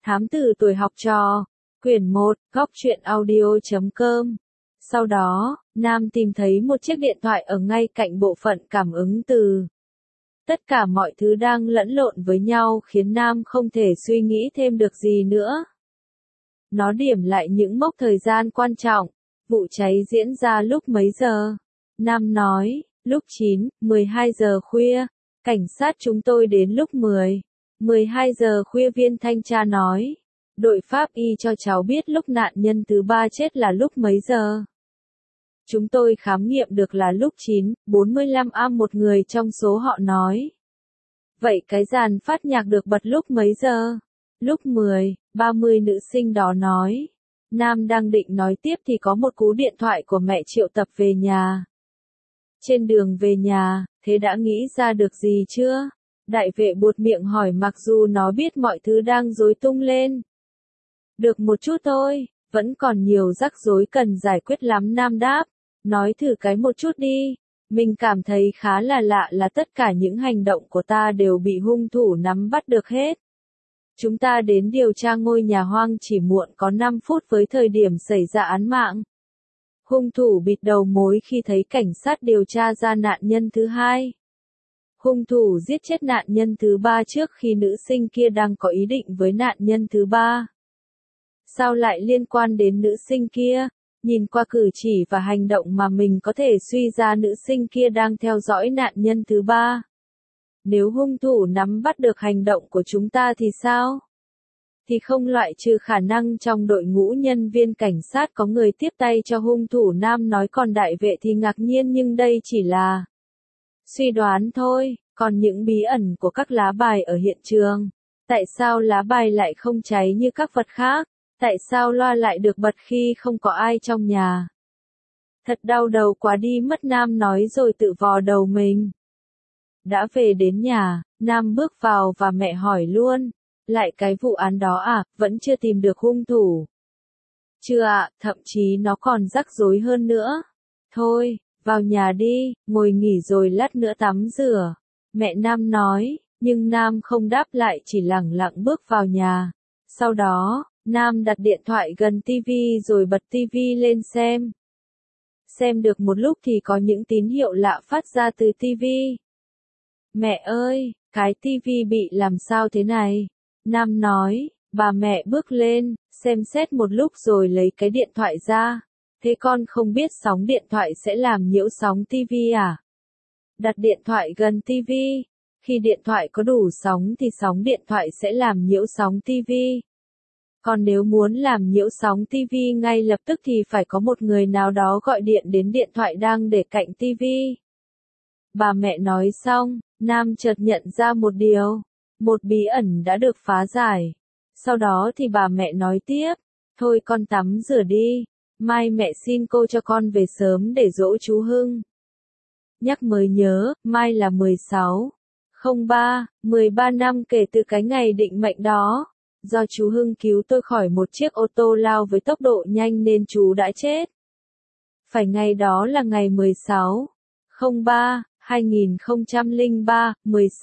Thám tử tuổi học trò. Quyển 1, góc truyện audio.com. Sau đó, Nam tìm thấy một chiếc điện thoại ở ngay cạnh bộ phận cảm ứng từ. Tất cả mọi thứ đang lẫn lộn với nhau khiến Nam không thể suy nghĩ thêm được gì nữa. Nó điểm lại những mốc thời gian quan trọng. Vụ cháy diễn ra lúc mấy giờ? Nam nói, lúc 9:12 giờ khuya. Cảnh sát chúng tôi đến lúc 10:12 giờ khuya. Viên thanh tra nói. Đội pháp y cho cháu biết lúc nạn nhân thứ 3 chết là lúc mấy giờ? Chúng tôi khám nghiệm được là lúc 9:45 am. Một người trong số họ nói. Vậy cái dàn phát nhạc được bật lúc mấy giờ? Lúc 10:30. Nữ sinh đó nói. Nam đang định nói tiếp thì có một cú điện thoại của mẹ triệu tập về nhà. Trên đường về nhà, thế đã nghĩ ra được gì chưa? Đại vệ buột miệng hỏi mặc dù nó biết mọi thứ đang rối tung lên. Được một chút thôi, vẫn còn nhiều rắc rối cần giải quyết lắm. Nam đáp. Nói thử cái một chút đi. Mình cảm thấy khá là lạ là tất cả những hành động của ta đều bị hung thủ nắm bắt được hết. Chúng ta đến điều tra ngôi nhà hoang chỉ muộn có 5 phút với thời điểm xảy ra án mạng. Hung thủ bịt đầu mối khi thấy cảnh sát điều tra ra nạn nhân thứ 2. Hung thủ giết chết nạn nhân thứ 3 trước khi nữ sinh kia đang có ý định với nạn nhân thứ 3. Sao lại liên quan đến nữ sinh kia? Nhìn qua cử chỉ và hành động mà mình có thể suy ra nữ sinh kia đang theo dõi nạn nhân thứ 3. Nếu hung thủ nắm bắt được hành động của chúng ta thì sao? Thì không loại trừ khả năng trong đội ngũ nhân viên cảnh sát có người tiếp tay cho hung thủ. Nam nói. Còn đại vệ thì ngạc nhiên nhưng đây chỉ là suy đoán thôi. Còn những bí ẩn của các lá bài ở hiện trường. Tại sao lá bài lại không cháy như các vật khác? Tại sao loa lại được bật khi không có ai trong nhà? Thật đau đầu quá đi mất. Nam nói rồi tự vò đầu mình. Đã về đến nhà, Nam bước vào và mẹ hỏi luôn. Lại cái vụ án đó à, vẫn chưa tìm được hung thủ? Chưa ạ, thậm chí nó còn rắc rối hơn nữa. Thôi, vào nhà đi, ngồi nghỉ rồi lát nữa tắm rửa. Mẹ Nam nói, nhưng Nam không đáp lại chỉ lẳng lặng bước vào nhà. Sau đó, Nam đặt điện thoại gần tivi rồi bật tivi lên xem. Xem được một lúc thì có những tín hiệu lạ phát ra từ tivi. Mẹ ơi, cái tivi bị làm sao thế này? Nam nói. Bà mẹ bước lên, xem xét một lúc rồi lấy cái điện thoại ra. Thế con không biết sóng điện thoại sẽ làm nhiễu sóng tivi à? Đặt điện thoại gần tivi. Khi điện thoại có đủ sóng thì sóng điện thoại sẽ làm nhiễu sóng tivi. Còn nếu muốn làm nhiễu sóng tivi ngay lập tức thì phải có một người nào đó gọi điện đến điện thoại đang để cạnh tivi. Bà mẹ nói xong, Nam chợt nhận ra một điều. Một bí ẩn đã được phá giải. Sau đó thì bà mẹ nói tiếp. Thôi con tắm rửa đi. Mai mẹ xin cô cho con về sớm để dỗ chú Hưng. Nhắc mới nhớ, mai là 16/03, 13 năm kể từ cái ngày định mệnh đó. Do chú Hưng cứu tôi khỏi một chiếc ô tô lao với tốc độ nhanh nên chú đã chết. Phải ngày đó là ngày 16/03/2003,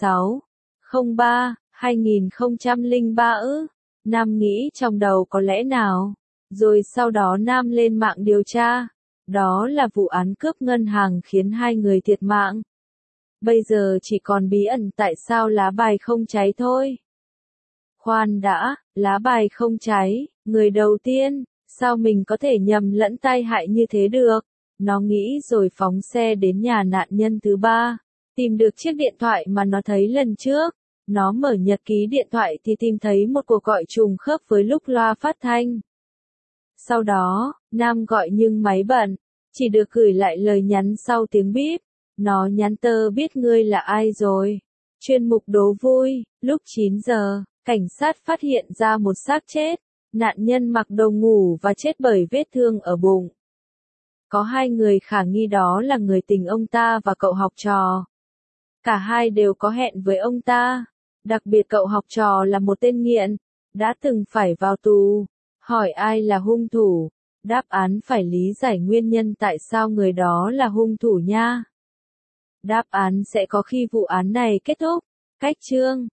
16/03/2003 ư? Nam nghĩ trong đầu có lẽ nào. Rồi sau đó Nam lên mạng điều tra. Đó là vụ án cướp ngân hàng khiến 2 người thiệt mạng. Bây giờ chỉ còn bí ẩn tại sao lá bài không cháy thôi. Khoan đã, lá bài không cháy, người đầu tiên, sao mình có thể nhầm lẫn tai hại như thế được? Nó nghĩ rồi phóng xe đến nhà nạn nhân thứ 3, tìm được chiếc điện thoại mà nó thấy lần trước. Nó mở nhật ký điện thoại thì tìm thấy một cuộc gọi trùng khớp với lúc loa phát thanh. Sau đó, Nam gọi nhưng máy bận, chỉ được gửi lại lời nhắn sau tiếng bíp. Nó nhắn tớ biết ngươi là ai rồi. Chuyên mục đố vui, lúc 9 giờ, cảnh sát phát hiện ra một xác chết. Nạn nhân mặc đồ ngủ và chết bởi vết thương ở bụng. Có 2 người khả nghi đó là người tình ông ta và cậu học trò. Cả hai đều có hẹn với ông ta. Đặc biệt cậu học trò là một tên nghiện, đã từng phải vào tù. Hỏi ai là hung thủ? Đáp án phải lý giải nguyên nhân tại sao người đó là hung thủ nha. Đáp án sẽ có khi vụ án này kết thúc. Cách chương